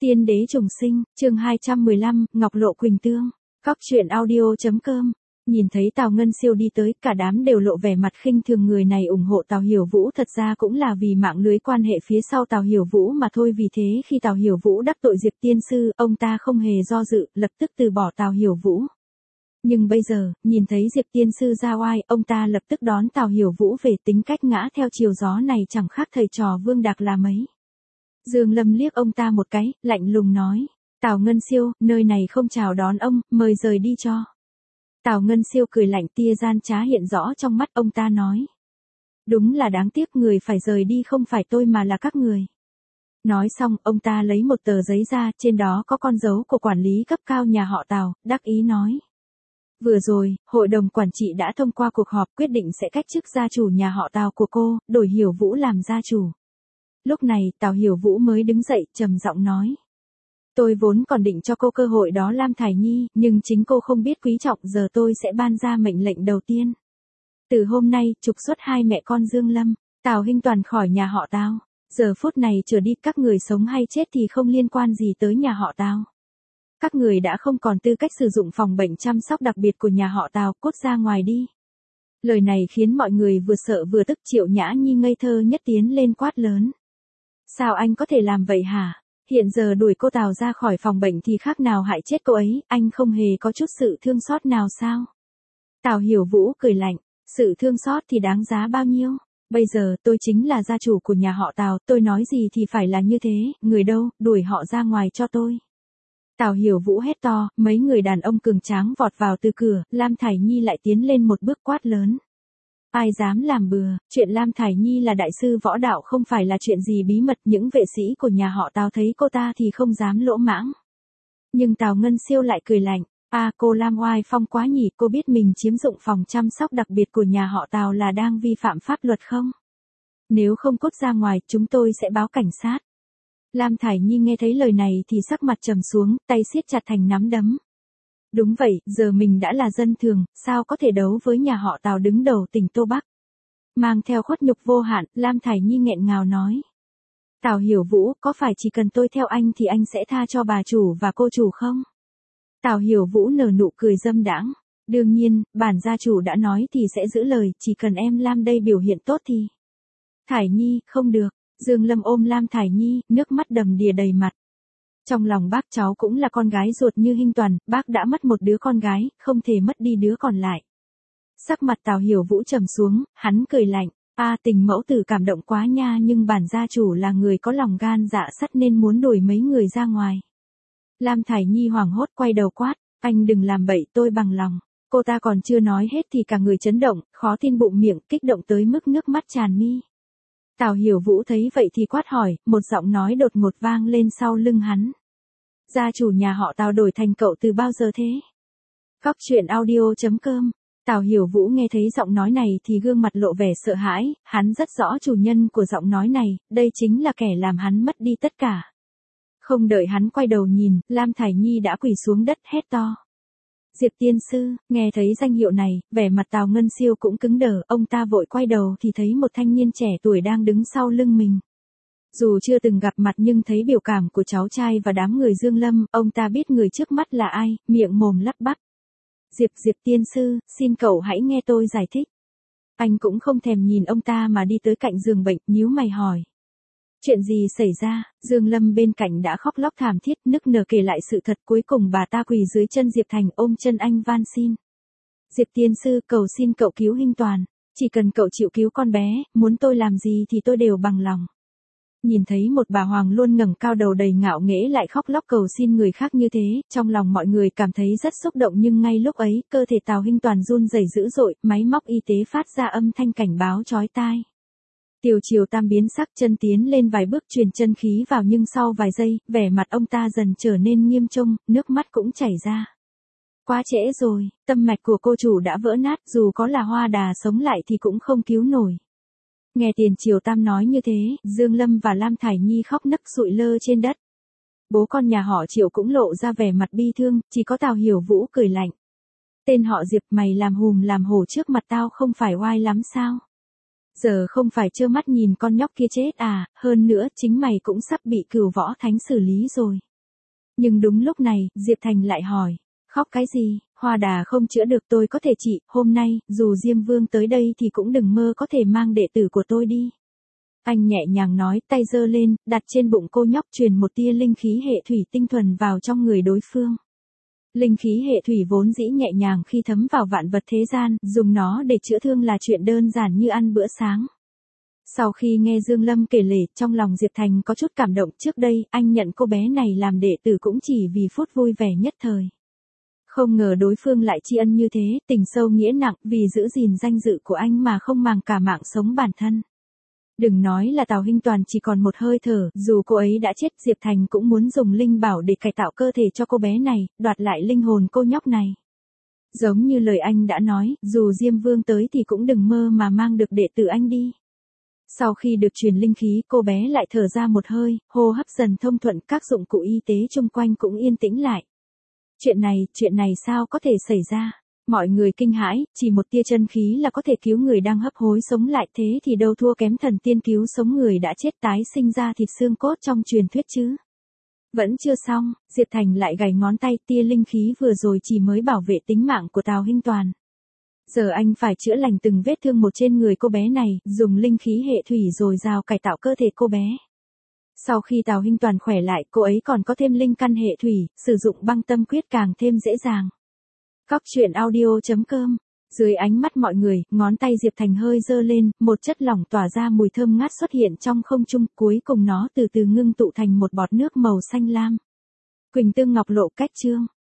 Tiên đế trùng sinh, chương 215, Ngọc Lộ Quỳnh Tương. Cóc truyện audio.com. Nhìn thấy Tào Ngân Siêu đi tới, cả đám đều lộ vẻ mặt khinh thường người này ủng hộ Tào Hiểu Vũ, thật ra cũng là vì mạng lưới quan hệ phía sau Tào Hiểu Vũ mà thôi. Vì thế khi Tào Hiểu Vũ đắc tội Diệp Tiên Sư, ông ta không hề do dự, lập tức từ bỏ Tào Hiểu Vũ. Nhưng bây giờ, nhìn thấy Diệp Tiên Sư ra oai, ông ta lập tức đón Tào Hiểu Vũ về. Tính cách ngã theo chiều gió này chẳng khác thầy trò Vương Đạc là mấy. Dương Lâm liếc ông ta một cái, lạnh lùng nói, Tào Ngân Siêu, nơi này không chào đón ông, mời rời đi cho. Tào Ngân Siêu cười lạnh, tia gian trá hiện rõ trong mắt. Ông ta nói, đúng là đáng tiếc, người phải rời đi không phải tôi mà là các người. Nói xong, ông ta lấy một tờ giấy ra, trên đó có con dấu của quản lý cấp cao nhà họ Tào, đắc ý nói. Vừa rồi, hội đồng quản trị đã thông qua cuộc họp quyết định sẽ cách chức gia chủ nhà họ Tào của cô, đổi Hiểu Vũ làm gia chủ. Lúc này, Tào Hiểu Vũ mới đứng dậy, trầm giọng nói. Tôi vốn còn định cho cô cơ hội đó Lam Thải Nhi, nhưng chính cô không biết quý trọng, giờ tôi sẽ ban ra mệnh lệnh đầu tiên. Từ hôm nay, trục xuất hai mẹ con Dương Lâm, Tào Hinh Toàn khỏi nhà họ Tào. Giờ phút này trở đi, các người sống hay chết thì không liên quan gì tới nhà họ Tào. Các người đã không còn tư cách sử dụng phòng bệnh chăm sóc đặc biệt của nhà họ Tào, cút ra ngoài đi. Lời này khiến mọi người vừa sợ vừa tức. Triệu Nhã Nhi ngây thơ nhất tiến lên quát lớn. Sao anh có thể làm vậy hả? Hiện giờ đuổi cô Tào ra khỏi phòng bệnh thì khác nào hại chết cô ấy, anh không hề có chút sự thương xót nào sao? Tào Hiểu Vũ cười lạnh, sự thương xót thì đáng giá bao nhiêu? Bây giờ tôi chính là gia chủ của nhà họ Tào, tôi nói gì thì phải là như thế, người đâu, đuổi họ ra ngoài cho tôi. Tào Hiểu Vũ hét to, mấy người đàn ông cường tráng vọt vào từ cửa, Lam Thải Nhi lại tiến lên một bước quát lớn. Ai dám làm bừa, chuyện Lam Thải Nhi là đại sư võ đạo không phải là chuyện gì bí mật, những vệ sĩ của nhà họ Tào thấy cô ta thì không dám lỗ mãng. Nhưng Tào Ngân Siêu lại cười lạnh, cô Lam oai phong quá nhỉ, cô biết mình chiếm dụng phòng chăm sóc đặc biệt của nhà họ Tào là đang vi phạm pháp luật không? Nếu không cút ra ngoài, chúng tôi sẽ báo cảnh sát. Lam Thải Nhi nghe thấy lời này thì sắc mặt trầm xuống, tay siết chặt thành nắm đấm. Đúng vậy, giờ mình đã là dân thường, sao có thể đấu với nhà họ Tào đứng đầu tỉnh Tô Bắc. Mang theo khuất nhục vô hạn, Lam Thải Nhi nghẹn ngào nói. Tào Hiểu Vũ, có phải chỉ cần tôi theo anh thì anh sẽ tha cho bà chủ và cô chủ không? Tào Hiểu Vũ nở nụ cười dâm đãng. Đương nhiên, bản gia chủ đã nói thì sẽ giữ lời, chỉ cần em Lam đây biểu hiện tốt thì. Thải Nhi, không được. Dương Lâm ôm Lam Thải Nhi, nước mắt đầm đìa đầy mặt. Trong lòng bác cháu cũng là con gái ruột như Hinh Toàn, bác đã mất một đứa con gái, không thể mất đi đứa còn lại. Sắc mặt Tào Hiểu Vũ trầm xuống, hắn cười lạnh, tình mẫu tử cảm động quá nha, nhưng bản gia chủ là người có lòng gan dạ sắt nên muốn đuổi mấy người ra ngoài. Lam Thải Nhi hoảng hốt quay đầu quát, anh đừng làm bậy, tôi bằng lòng. Cô ta còn chưa nói hết thì cả người chấn động, khó tin bụng miệng, kích động tới mức nước mắt tràn mi. Tào Hiểu Vũ thấy vậy thì quát hỏi, một giọng nói đột ngột vang lên sau lưng hắn. Gia chủ nhà họ Tào đổi thành cậu từ bao giờ thế? Cóc truyện audio.com. Tào Hiểu Vũ nghe thấy giọng nói này thì gương mặt lộ vẻ sợ hãi, hắn rất rõ chủ nhân của giọng nói này, đây chính là kẻ làm hắn mất đi tất cả. Không đợi hắn quay đầu nhìn, Lam Thải Nhi đã quỳ xuống đất hét to. Diệp Tiên Sư, nghe thấy danh hiệu này, vẻ mặt Tào Ngân Siêu cũng cứng đờ, ông ta vội quay đầu thì thấy một thanh niên trẻ tuổi đang đứng sau lưng mình. Dù chưa từng gặp mặt nhưng thấy biểu cảm của cháu trai và đám người Dương Lâm, ông ta biết người trước mắt là ai, miệng mồm lắp bắp. Diệp Tiên Sư, xin cậu hãy nghe tôi giải thích. Anh cũng không thèm nhìn ông ta mà đi tới cạnh giường bệnh, nhíu mày hỏi. Chuyện gì xảy ra? Dương Lâm bên cạnh đã khóc lóc thảm thiết, nức nở kể lại sự thật, cuối cùng bà ta quỳ dưới chân Diệp Thành ôm chân anh van xin. Diệp Tiên Sư, cầu xin cậu cứu Hinh Toàn, chỉ cần cậu chịu cứu con bé, muốn tôi làm gì thì tôi đều bằng lòng. Nhìn thấy một bà hoàng luôn ngẩng cao đầu đầy ngạo nghễ lại khóc lóc cầu xin người khác như thế, trong lòng mọi người cảm thấy rất xúc động, nhưng ngay lúc ấy, cơ thể Tào Hinh Toàn run rẩy dữ dội, máy móc y tế phát ra âm thanh cảnh báo chói tai. Tiểu Triều Tam biến sắc, chân tiến lên vài bước truyền chân khí vào, nhưng sau vài giây, vẻ mặt ông ta dần trở nên nghiêm trung, nước mắt cũng chảy ra. Quá trễ rồi, tâm mạch của cô chủ đã vỡ nát, dù có là Hoa Đà sống lại thì cũng không cứu nổi. Nghe Tiền Triều Tam nói như thế, Dương Lâm và Lam Thải Nhi khóc nấc sụi lơ trên đất. Bố con nhà họ Triệu cũng lộ ra vẻ mặt bi thương, chỉ có Tào Hiểu Vũ cười lạnh. Tên họ Diệp, mày làm hùm làm hổ trước mặt tao không phải oai lắm sao? Giờ không phải trơ mắt nhìn con nhóc kia chết à, hơn nữa chính mày cũng sắp bị Cửu Võ Thánh xử lý rồi. Nhưng đúng lúc này, Diệp Thành lại hỏi, khóc cái gì, hoa đà không chữa được tôi có thể trị, hôm nay, dù Diêm Vương tới đây thì cũng đừng mơ có thể mang đệ tử của tôi đi. Anh nhẹ nhàng nói, tay giơ lên, đặt trên bụng cô nhóc truyền một tia linh khí hệ thủy tinh thuần vào trong người đối phương. Linh khí hệ thủy vốn dĩ nhẹ nhàng khi thấm vào vạn vật thế gian, dùng nó để chữa thương là chuyện đơn giản như ăn bữa sáng. Sau khi nghe Dương Lâm kể lể, trong lòng Diệp Thành có chút cảm động, trước đây, anh nhận cô bé này làm đệ tử cũng chỉ vì phút vui vẻ nhất thời. Không ngờ đối phương lại tri ân như thế, tình sâu nghĩa nặng, vì giữ gìn danh dự của anh mà không màng cả mạng sống bản thân. Đừng nói là Tào Hinh Toàn chỉ còn một hơi thở, dù cô ấy đã chết, Diệp Thành cũng muốn dùng linh bảo để cải tạo cơ thể cho cô bé này, đoạt lại linh hồn cô nhóc này. Giống như lời anh đã nói, dù Diêm Vương tới thì cũng đừng mơ mà mang được đệ tử anh đi. Sau khi được truyền linh khí, cô bé lại thở ra một hơi, hô hấp dần thông thuận, các dụng cụ y tế chung quanh cũng yên tĩnh lại. Chuyện này sao có thể xảy ra? Mọi người kinh hãi, chỉ một tia chân khí là có thể cứu người đang hấp hối sống lại, thế thì đâu thua kém thần tiên cứu sống người đã chết tái sinh ra thịt xương cốt trong truyền thuyết chứ. Vẫn chưa xong, Diệp Thành lại gảy ngón tay, tia linh khí vừa rồi chỉ mới bảo vệ tính mạng của Tào Hinh Toàn. Giờ anh phải chữa lành từng vết thương một trên người cô bé này, dùng linh khí hệ thủy dồi dào cải tạo cơ thể cô bé. Sau khi Tào Hinh Toàn khỏe lại, cô ấy còn có thêm linh căn hệ thủy, sử dụng băng tâm quyết càng thêm dễ dàng. Cóc truyện audio.com. Dưới ánh mắt mọi người, ngón tay Diệp Thành hơi giơ lên, một chất lỏng tỏa ra mùi thơm ngát xuất hiện trong không trung, cuối cùng nó từ từ ngưng tụ thành một bọt nước màu xanh lam. Quỳnh tương ngọc lộ cách chương.